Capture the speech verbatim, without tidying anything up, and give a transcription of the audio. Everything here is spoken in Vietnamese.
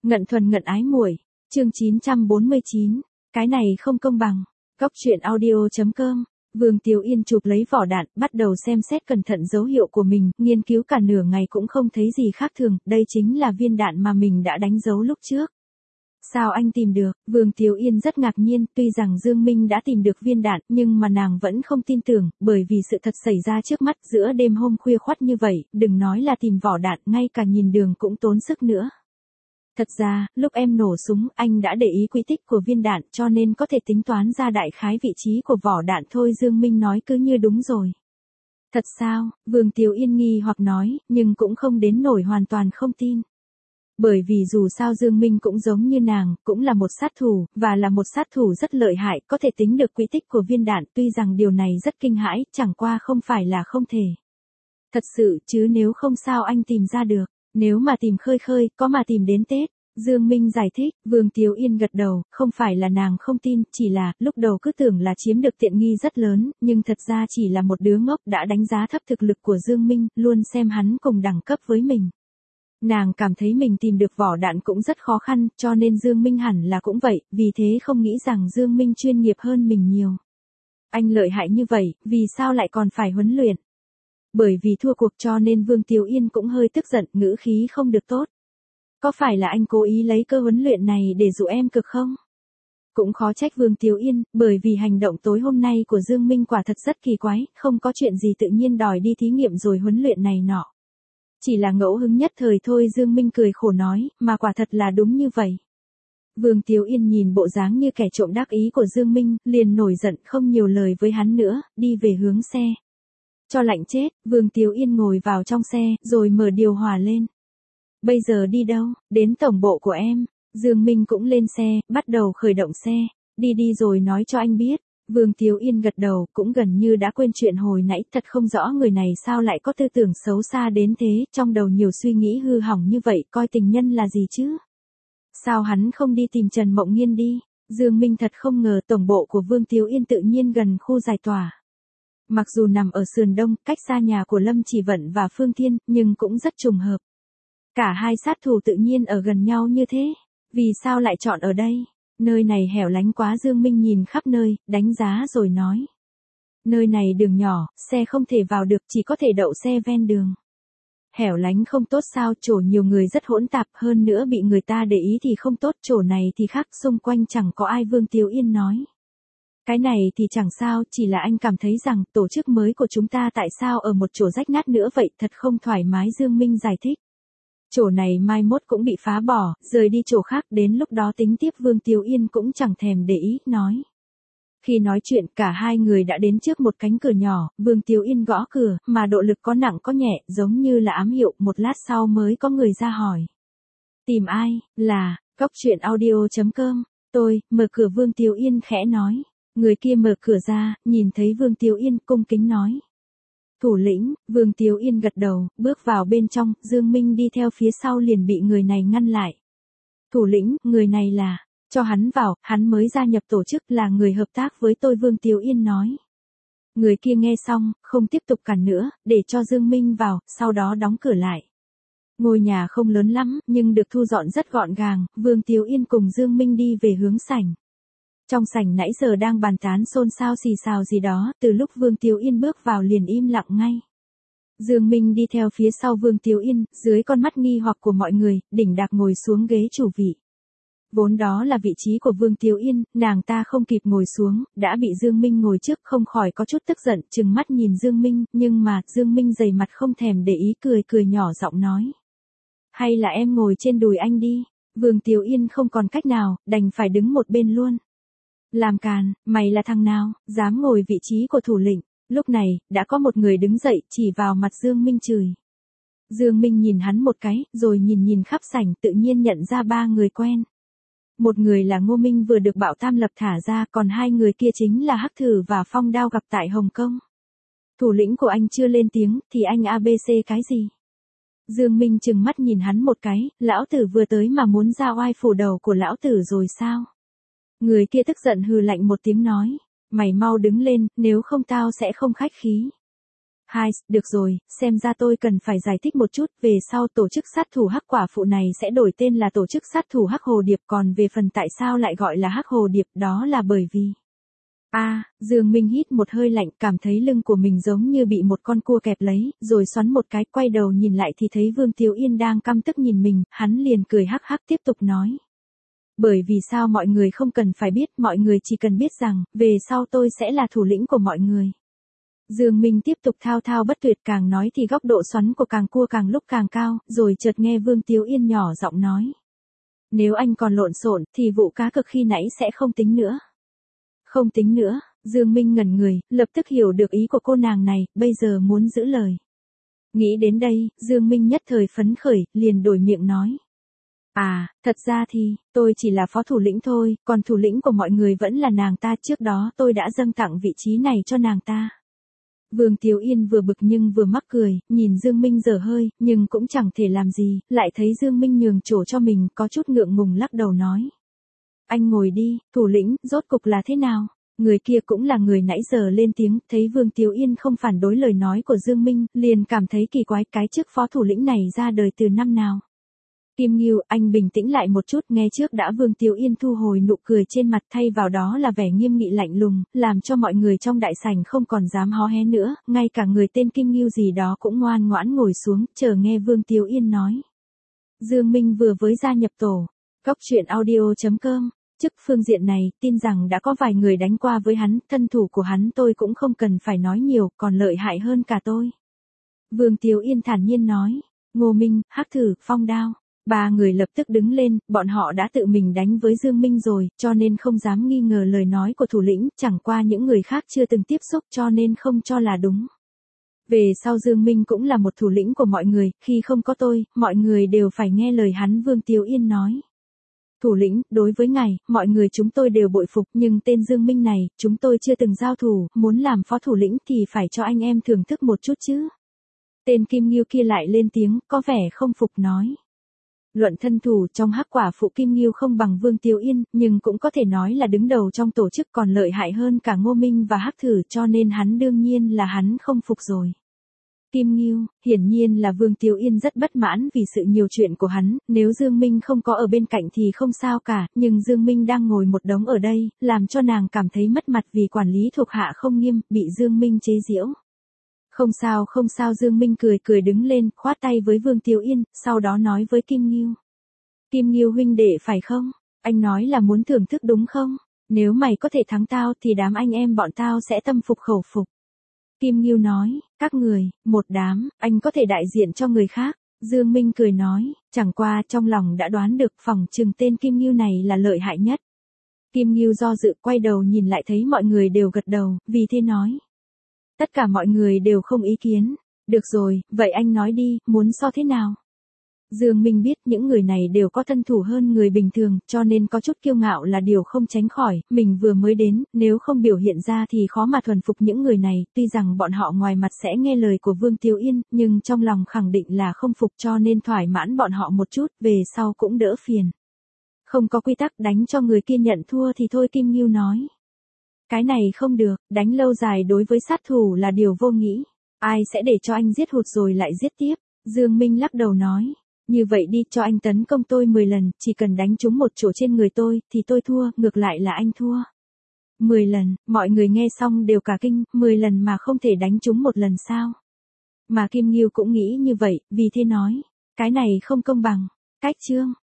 Ngận thuần ngận ái muội, chương chín trăm bốn mươi chín, cái này không công bằng. Góc truyện audio.com, Vương Tiếu Yên chụp lấy vỏ đạn, bắt đầu xem xét cẩn thận dấu hiệu của mình, nghiên cứu cả nửa ngày cũng không thấy gì khác thường, đây chính là viên đạn mà mình đã đánh dấu lúc trước. Sao anh tìm được? Vương Tiếu Yên rất ngạc nhiên, tuy rằng Dương Minh đã tìm được viên đạn, nhưng mà nàng vẫn không tin tưởng, bởi vì sự thật xảy ra trước mắt giữa đêm hôm khuya khoắt như vậy, đừng nói là tìm vỏ đạn, ngay cả nhìn đường cũng tốn sức nữa. Thật ra, lúc em nổ súng, anh đã để ý quy tích của viên đạn cho nên có thể tính toán ra đại khái vị trí của vỏ đạn thôi. Dương Minh nói cứ như đúng rồi. Thật sao? Vương Tiếu Yên nghi hoặc nói, nhưng cũng không đến nổi hoàn toàn không tin. Bởi vì dù sao Dương Minh cũng giống như nàng, cũng là một sát thủ, và là một sát thủ rất lợi hại, có thể tính được quy tích của viên đạn, tuy rằng điều này rất kinh hãi, chẳng qua không phải là không thể. Thật sự, chứ nếu không sao anh tìm ra được. Nếu mà tìm khơi khơi, có mà tìm đến Tết. Dương Minh giải thích. Vương Tiếu Yên gật đầu, không phải là nàng không tin, chỉ là, lúc đầu cứ tưởng là chiếm được tiện nghi rất lớn, nhưng thật ra chỉ là một đứa ngốc đã đánh giá thấp thực lực của Dương Minh, luôn xem hắn cùng đẳng cấp với mình. Nàng cảm thấy mình tìm được vỏ đạn cũng rất khó khăn, cho nên Dương Minh hẳn là cũng vậy, vì thế không nghĩ rằng Dương Minh chuyên nghiệp hơn mình nhiều. Anh lợi hại như vậy, vì sao lại còn phải huấn luyện? Bởi vì thua cuộc cho nên Vương Tiếu Yên cũng hơi tức giận, ngữ khí không được tốt. Có phải là anh cố ý lấy cơ huấn luyện này để dụ em cực không? Cũng khó trách Vương Tiếu Yên, bởi vì hành động tối hôm nay của Dương Minh quả thật rất kỳ quái, không có chuyện gì tự nhiên đòi đi thí nghiệm rồi huấn luyện này nọ. Chỉ là ngẫu hứng nhất thời thôi. Dương Minh cười khổ nói, mà quả thật là đúng như vậy. Vương Tiếu Yên nhìn bộ dáng như kẻ trộm đắc ý của Dương Minh, liền nổi giận không nhiều lời với hắn nữa, đi về hướng xe. Cho lạnh chết, Vương Tiếu Yên ngồi vào trong xe, rồi mở điều hòa lên. Bây giờ đi đâu? Đến tổng bộ của em. Dương Minh cũng lên xe, bắt đầu khởi động xe. Đi đi rồi nói cho anh biết. Vương Tiếu Yên gật đầu, cũng gần như đã quên chuyện hồi nãy, thật không rõ người này sao lại có tư tưởng xấu xa đến thế, trong đầu nhiều suy nghĩ hư hỏng như vậy, coi tình nhân là gì chứ? Sao hắn không đi tìm Trần Mộng Nghiên đi? Dương Minh thật không ngờ tổng bộ của Vương Tiếu Yên tự nhiên gần khu giải tỏa. Mặc dù nằm ở sườn đông, cách xa nhà của Lâm Chỉ Vận và Phương Thiên, nhưng cũng rất trùng hợp. Cả hai sát thủ tự nhiên ở gần nhau như thế. Vì sao lại chọn ở đây? Nơi này hẻo lánh quá. Dương Minh nhìn khắp nơi, đánh giá rồi nói. Nơi này đường nhỏ, xe không thể vào được, chỉ có thể đậu xe ven đường. Hẻo lánh không tốt sao? Chỗ nhiều người rất hỗn tạp, hơn nữa bị người ta để ý thì không tốt, chỗ này thì khác, xung quanh chẳng có ai. Vương Tiếu Yên nói. Cái này thì chẳng sao, chỉ là anh cảm thấy rằng tổ chức mới của chúng ta tại sao ở một chỗ rách nát nữa vậy, thật không thoải mái. Dương Minh giải thích. Chỗ này mai mốt cũng bị phá bỏ, rời đi chỗ khác, đến lúc đó tính tiếp. Vương Tiếu Yên cũng chẳng thèm để ý, nói. Khi nói chuyện, cả hai người đã đến trước một cánh cửa nhỏ, Vương Tiếu Yên gõ cửa, mà độ lực có nặng có nhẹ, giống như là ám hiệu, một lát sau mới có người ra hỏi. Tìm ai? Là, góc truyện audio.com, tôi, mở cửa. Vương Tiếu Yên khẽ nói. Người kia mở cửa ra, nhìn thấy Vương Tiếu Yên, cung kính nói. Thủ lĩnh. Vương Tiếu Yên gật đầu, bước vào bên trong, Dương Minh đi theo phía sau liền bị người này ngăn lại. Thủ lĩnh, người này là, cho hắn vào, hắn mới gia nhập tổ chức, là người hợp tác với tôi. Vương Tiếu Yên nói. Người kia nghe xong, không tiếp tục cản nữa, để cho Dương Minh vào, sau đó đóng cửa lại. Ngôi nhà không lớn lắm, nhưng được thu dọn rất gọn gàng. Vương Tiếu Yên cùng Dương Minh đi về hướng sảnh. Trong sảnh nãy giờ đang bàn tán xôn xao xì xào gì đó, từ lúc Vương Tiếu Yên bước vào liền im lặng ngay. Dương Minh đi theo phía sau Vương Tiếu Yên, dưới con mắt nghi hoặc của mọi người, đỉnh đạc ngồi xuống ghế chủ vị. Vốn đó là vị trí của Vương Tiếu Yên, nàng ta không kịp ngồi xuống, đã bị Dương Minh ngồi trước, không khỏi có chút tức giận, trừng mắt nhìn Dương Minh, nhưng mà, Dương Minh dày mặt không thèm để ý, cười cười nhỏ giọng nói. Hay là em ngồi trên đùi anh đi. Vương Tiếu Yên không còn cách nào, đành phải đứng một bên luôn. Làm càn, mày là thằng nào, dám ngồi vị trí của thủ lĩnh? Lúc này, đã có một người đứng dậy, chỉ vào mặt Dương Minh chửi. Dương Minh nhìn hắn một cái, rồi nhìn nhìn khắp sảnh, tự nhiên nhận ra ba người quen. Một người là Ngô Minh vừa được Bảo Tam Lập thả ra, còn hai người kia chính là Hắc Thử và Phong Đao gặp tại Hồng Kông. Thủ lĩnh của anh chưa lên tiếng, thì anh a bê xê cái gì? Dương Minh trừng mắt nhìn hắn một cái, lão tử vừa tới mà muốn ra oai phủ đầu của lão tử rồi sao? Người kia tức giận hừ lạnh một tiếng nói. Mày mau đứng lên, nếu không tao sẽ không khách khí. Hai, được rồi, xem ra tôi cần phải giải thích một chút, về sau tổ chức sát thủ hắc quả phụ này sẽ đổi tên là tổ chức sát thủ hắc hồ điệp, còn về phần tại sao lại gọi là hắc hồ điệp, đó là bởi vì... A, à, Dương Minh hít một hơi lạnh, cảm thấy lưng của mình giống như bị một con cua kẹp lấy, rồi xoắn một cái, quay đầu nhìn lại thì thấy Vương Tiếu Yên đang căm tức nhìn mình, hắn liền cười hắc hắc tiếp tục nói. Bởi vì sao mọi người không cần phải biết, mọi người chỉ cần biết rằng, về sau tôi sẽ là thủ lĩnh của mọi người. Dương Minh tiếp tục thao thao bất tuyệt, càng nói thì góc độ xoắn của càng cua càng lúc càng cao, rồi chợt nghe Vương Tiếu Yên nhỏ giọng nói. Nếu anh còn lộn xộn thì vụ cá cực khi nãy sẽ không tính nữa. Không tính nữa, Dương Minh ngẩn người, lập tức hiểu được ý của cô nàng này, bây giờ muốn giữ lời. Nghĩ đến đây, Dương Minh nhất thời phấn khởi, liền đổi miệng nói. À, thật ra thì, tôi chỉ là phó thủ lĩnh thôi, còn thủ lĩnh của mọi người vẫn là nàng ta, trước đó tôi đã dâng tặng vị trí này cho nàng ta. Vương Tiếu Yên vừa bực nhưng vừa mắc cười, nhìn Dương Minh dở hơi, nhưng cũng chẳng thể làm gì, lại thấy Dương Minh nhường chỗ cho mình, có chút ngượng ngùng lắc đầu nói. Anh ngồi đi, thủ lĩnh, rốt cục là thế nào? Người kia cũng là người nãy giờ lên tiếng, thấy Vương Tiếu Yên không phản đối lời nói của Dương Minh, liền cảm thấy kỳ quái, cái chức phó thủ lĩnh này ra đời từ năm nào? Kim Ngưu, anh bình tĩnh lại một chút, nghe trước đã. Vương Tiếu Yên thu hồi nụ cười trên mặt, thay vào đó là vẻ nghiêm nghị lạnh lùng, làm cho mọi người trong đại sảnh không còn dám hó hé nữa, ngay cả người tên Kim Ngưu gì đó cũng ngoan ngoãn ngồi xuống, chờ nghe Vương Tiếu Yên nói. Dương Minh vừa mới gia nhập tổ, Cóc Truyện Audio chấm com. Chức phương diện này, tin rằng đã có vài người đánh qua với hắn, thân thủ của hắn tôi cũng không cần phải nói nhiều, còn lợi hại hơn cả tôi. Vương Tiếu Yên thản nhiên nói, Ngô Minh, Hắc Thử, Phong Đao. Ba người lập tức đứng lên, bọn họ đã tự mình đánh với Dương Minh rồi, cho nên không dám nghi ngờ lời nói của thủ lĩnh, chẳng qua những người khác chưa từng tiếp xúc cho nên không cho là đúng. Về sau Dương Minh cũng là một thủ lĩnh của mọi người, khi không có tôi, mọi người đều phải nghe lời hắn. Vương Tiếu Yên nói. Thủ lĩnh, đối với ngài, mọi người chúng tôi đều bội phục, nhưng tên Dương Minh này, chúng tôi chưa từng giao thủ, muốn làm phó thủ lĩnh thì phải cho anh em thưởng thức một chút chứ. Tên Kim Ngưu kia lại lên tiếng, có vẻ không phục nói. Luận thân thủ, trong hắc quả phụ Kim Ngưu không bằng Vương Tiếu Yên, nhưng cũng có thể nói là đứng đầu trong tổ chức, còn lợi hại hơn cả Ngô Minh và Hắc Thử, cho nên hắn đương nhiên là hắn không phục rồi. Kim Ngưu, hiển nhiên là Vương Tiếu Yên rất bất mãn vì sự nhiều chuyện của hắn, nếu Dương Minh không có ở bên cạnh thì không sao cả, nhưng Dương Minh đang ngồi một đống ở đây, làm cho nàng cảm thấy mất mặt vì quản lý thuộc hạ không nghiêm, bị Dương Minh chế giễu. Không sao không sao, Dương Minh cười cười đứng lên, khoát tay với Vương Tiếu Yên, sau đó nói với Kim Ngưu. Kim Ngưu huynh đệ phải không? Anh nói là muốn thưởng thức đúng không? Nếu mày có thể thắng tao thì đám anh em bọn tao sẽ tâm phục khẩu phục. Kim Ngưu nói, các người, một đám, anh có thể đại diện cho người khác. Dương Minh cười nói, chẳng qua trong lòng đã đoán được phỏng chừng tên Kim Ngưu này là lợi hại nhất. Kim Ngưu do dự, quay đầu nhìn lại thấy mọi người đều gật đầu, vì thế nói. Tất cả mọi người đều không ý kiến. Được rồi, vậy anh nói đi, muốn so thế nào? Dương Minh biết những người này đều có thân thủ hơn người bình thường, cho nên có chút kiêu ngạo là điều không tránh khỏi, mình vừa mới đến, nếu không biểu hiện ra thì khó mà thuần phục những người này, tuy rằng bọn họ ngoài mặt sẽ nghe lời của Vương Tiếu Yên, nhưng trong lòng khẳng định là không phục, cho nên thỏa mãn bọn họ một chút, về sau cũng đỡ phiền. Không có quy tắc đánh cho người kia nhận thua thì thôi, Kim Ngưu nói. Cái này không được, đánh lâu dài đối với sát thủ là điều vô nghĩ. Ai sẽ để cho anh giết hụt rồi lại giết tiếp? Dương Minh lắc đầu nói. Như vậy đi, cho anh tấn công tôi mười lần, chỉ cần đánh trúng một chỗ trên người tôi, thì tôi thua, ngược lại là anh thua. mười lần, mọi người nghe xong đều cả kinh, mười lần mà không thể đánh trúng một lần sao? Mà Kim Ngưu cũng nghĩ như vậy, vì thế nói. Cái này không công bằng. Cách chương.